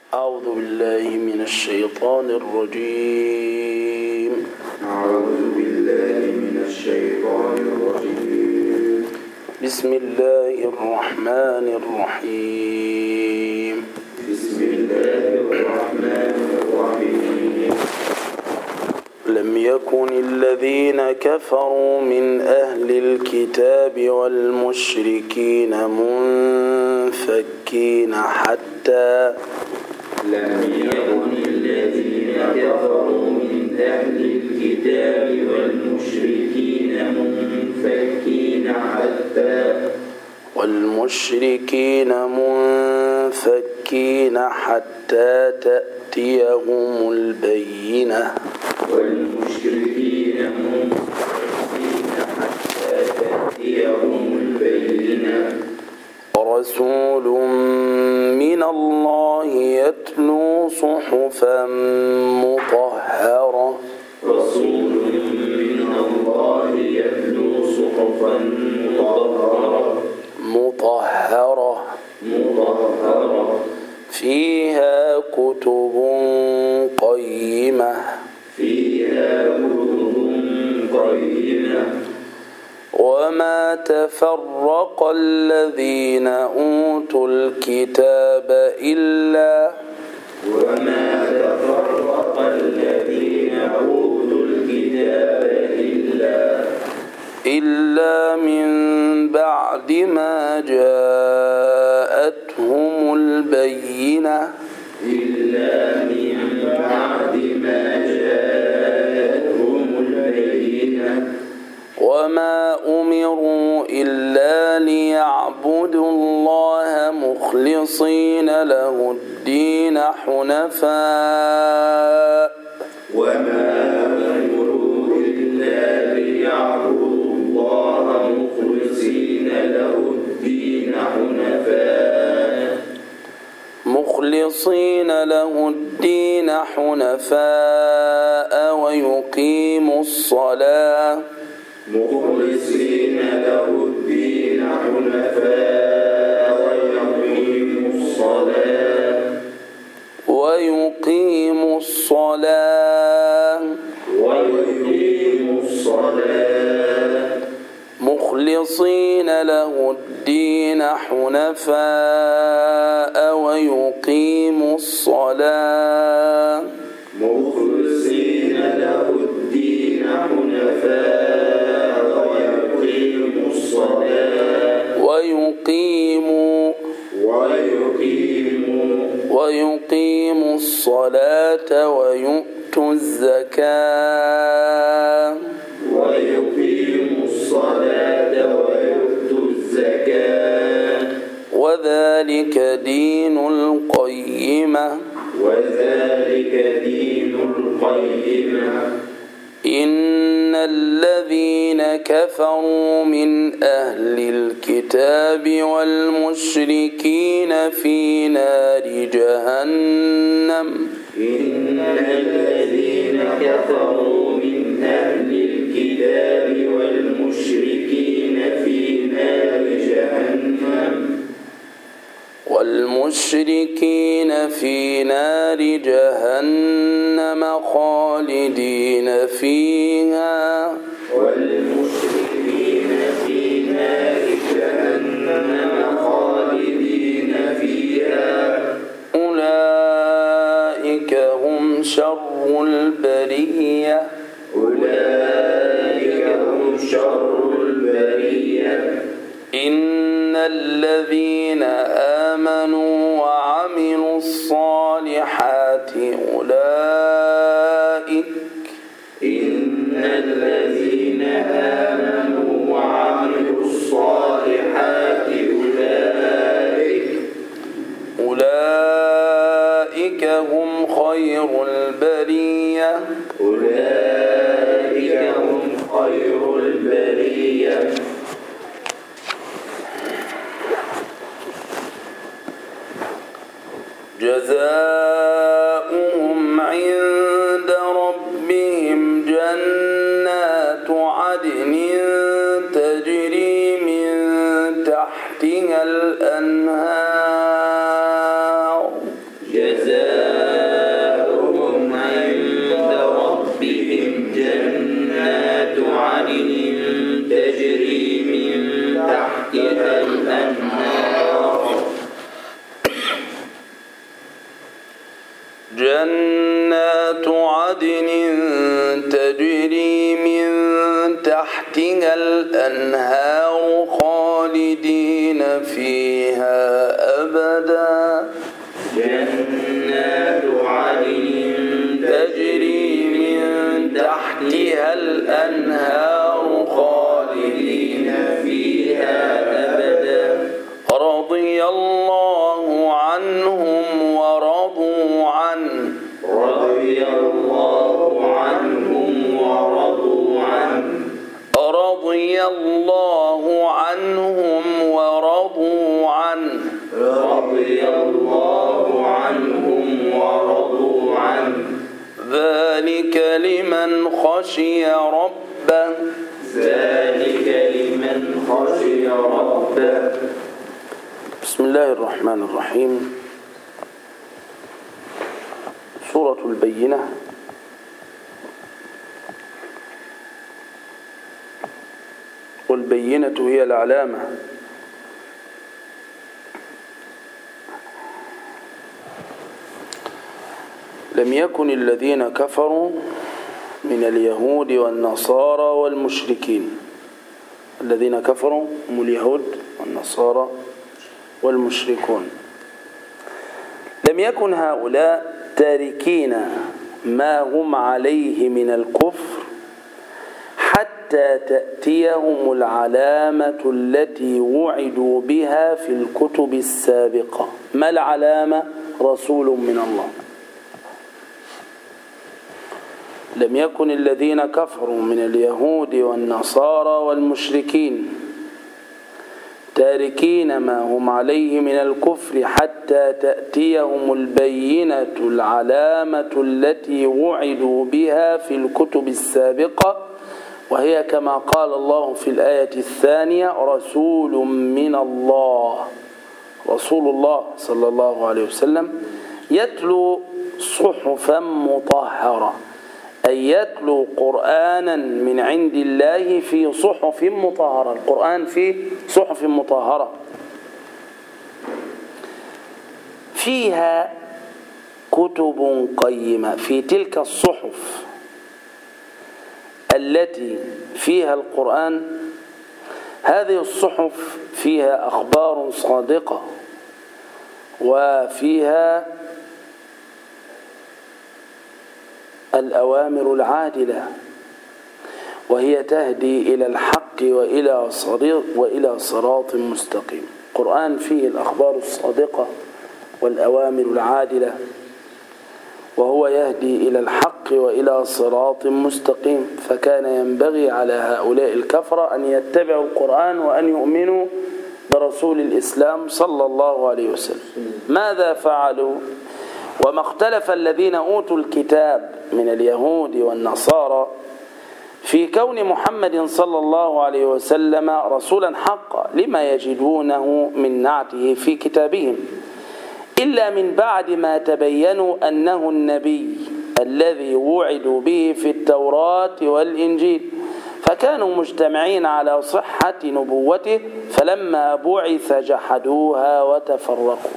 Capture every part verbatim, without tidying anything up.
أعوذ بالله من الشيطان الرجيم أعوذ بالله من الشيطان الرجيم بسم الله الرحمن الرحيم بسم الله الرحمن الرحيم لم يكن الذين كفروا من أهل الكتاب والمشركين منفكين حتى لم يكن الذين كفروا من أهل الكتاب والمشركين منفكين حتى والمشركين منفكين حتى تأتيهم البينة والمشركين منفكين حتى تأتيهم البينة رسول من الله يتلو صحفا مطهرة رسول من الله يتلو صحفا مطهرة مطهرة مطهرة فيها كتب قيمة فيها كتب قيمة وما تفرق الذين أوتوا الكتاب إلا وما تفرق الذين أوتوا الكتاب إلا إلا من بعد ما جاءتهم البينة إلا من بعد ما جاءتهم البينة وما أمروا إلا ليعبدوا الله مخلصين له الدين حنفاء وما أمروا إلا ليعبدوا الله مخلصين له الدين حنفاء مخلصين له الدين حنفاء ويقيموا الصلاة مخلصين له الدين حنفاء ويقيموا الصلاة ويقيموا الصلاة ويقيموا الصلاة مخلصين له الدين حنفاء ويقيموا الصلاة مخلصين له الدين حنفاء ويقيموا الصلاة ويقيموا ويقيموا ويقيموا الصلاة ويؤتوا الزكاة ويقيموا الصلاة ويؤتوا الزكاة وذلك دين القيمة وذلك دين القيمة إن الذين كفروا من أهل الكتاب والمشركين في نار جهنم إن الذين كفروا من أهل الكتاب والمشركين في نار جهنم والمشركين في نار جهنم خالدين فيها والمشركين في نار جهنم خالدين فيها أولئك هم شر البرية أولئك هم شر البرية إن الذين آمنوا وعملوا الصالحات أولئك إن الذين آمنوا وعملوا الصالحات أولئك أولئك هم خير البرية أولئك هم خير البرية جزاؤهم عند ربهم جنات عدن تجري من تحتها الأنهار جزاؤهم جنات عدن تجري من تحتها الأنهار خالدين فيها أبدا جنات عدن تجري من تحتها الأنهار خالدين فيها أبدا رضي الله عنهم ورضوا عنه رضي الله عنهم ورضوا عنه رضي الله عنهم ورضوا عنه رضي الله عنهم ورضوا عنه ذلك لمن خشي ربه ذلك لمن خشي ربه. بسم الله الرحمن الرحيم. سورة البينة والبينة هي العلامة لم يكن الذين كفروا من اليهود والنصارى والمشركين. الذين كفروا هم اليهود والنصارى والمشركون. لم يكن هؤلاء تاركين ما هم عليه من الكفر حتى تأتيهم العلامة التي وعدوا بها في الكتب السابقة. ما العلامة؟ رسول من الله. لم يكن الذين كفروا من اليهود والنصارى والمشركين تاركين ما هم عليه من الكفر حتى تأتيهم البينة العلامة التي وعدوا بها في الكتب السابقة، وهي كما قال الله في الآية الثانية رسول من الله. رسول الله صلى الله عليه وسلم يتلو صحفا مطهرة، أي يتلو قرآنا من عند الله في صحف مطهرة. القرآن في صحف مطهرة فيها كتب قيمة. في تلك الصحف التي فيها القرآن، هذه الصحف فيها أخبار صادقة وفيها الأوامر العادلة، وهي تهدي إلى الحق وإلى صراط وإلى صراط مستقيم. القرآن فيه الأخبار الصادقة والأوامر العادلة، وهو يهدي إلى الحق وإلى صراط مستقيم. فكان ينبغي على هؤلاء الكفرة أن يتبعوا القرآن وأن يؤمنوا برسول الإسلام صلى الله عليه وسلم. ماذا فعلوا؟ وما اختلف الذين أوتوا الكتاب من اليهود والنصارى في كون محمد صلى الله عليه وسلم رسولا حقا لما يجدونه من نعته في كتابهم، إلا من بعد ما تبينوا أنه النبي الذي وعدوا به في التوراة والإنجيل، فكانوا مجتمعين على صحة نبوته، فلما بعث جحدوها وتفرقوا.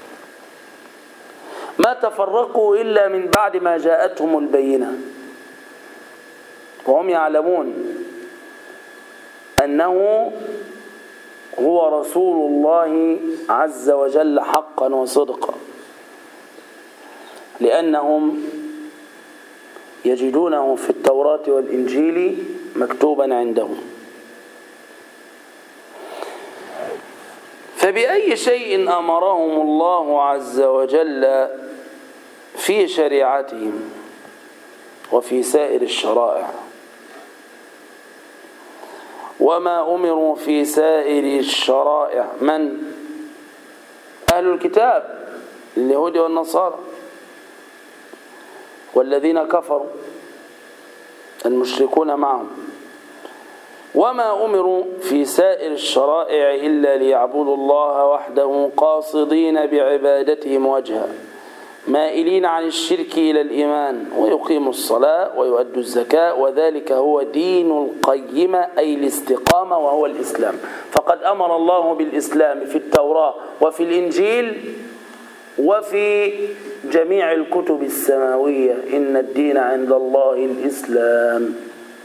ما تفرقوا إلا من بعد ما جاءتهم البينة، وهم يعلمون أنه هو رسول الله عز وجل حقا وصدقا، لأنهم يجدونه في التوراة والإنجيل مكتوبا عندهم. فبأي شيء أمرهم الله عز وجل في شريعتهم وفي سائر الشرائع؟ وما أمروا في سائر الشرائع من؟ أهل الكتاب اليهود والنصارى، والذين كفروا المشركون معهم. وما أمروا في سائر الشرائع إلا ليعبدوا الله وحده قاصدين بعبادتهم وجهه، مائلين عن الشرك إلى الإيمان، ويقيموا الصلاة ويؤدوا الزكاة، وذلك هو دين القيمة، أي الاستقامة، وهو الإسلام. فقد أمر الله بالإسلام في التوراة وفي الإنجيل وفي جميع الكتب السماوية إن الدين عند الله الإسلام.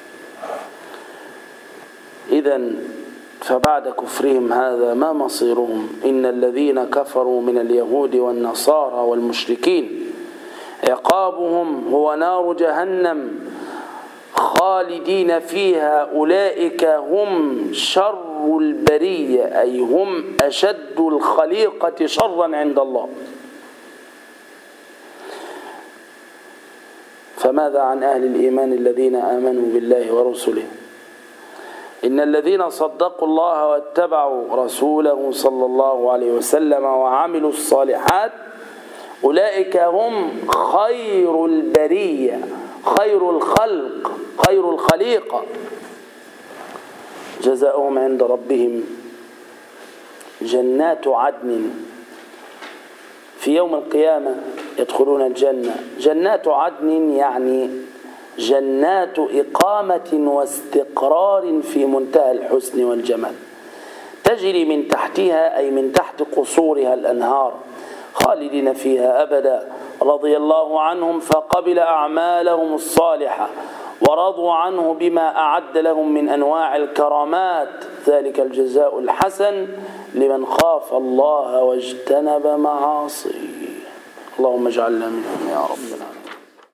إذن فبعد كفرهم هذا ما مصيرهم؟ إن الذين كفروا من اليهود والنصارى والمشركين عقابهم هو نار جهنم خالدين فيها، أولئك هم شر البرية، أي هم أشد الخليقة شرا عند الله. فماذا عن أهل الإيمان الذين آمنوا بالله ورسله؟ إن الذين صدقوا الله واتبعوا رسوله صلى الله عليه وسلم وعملوا الصالحات أولئك هم خير البرية، خير الخلق، خير الخليقة، جزاؤهم عند ربهم جنات عدن. في يوم القيامة يدخلون الجنة. جنات عدن يعني جنات إقامة واستقرار في منتهى الحسن والجمال، تجري من تحتها أي من تحت قصورها الأنهار، خالدين فيها أبدا، رضي الله عنهم فقبل أعمالهم الصالحة ورضوا عنه بما أعد لهم من أنواع الكرامات، ذلك الجزاء الحسن لمن خاف الله واجتنب معاصيه. اللهم اجعلنا منهم يا رب.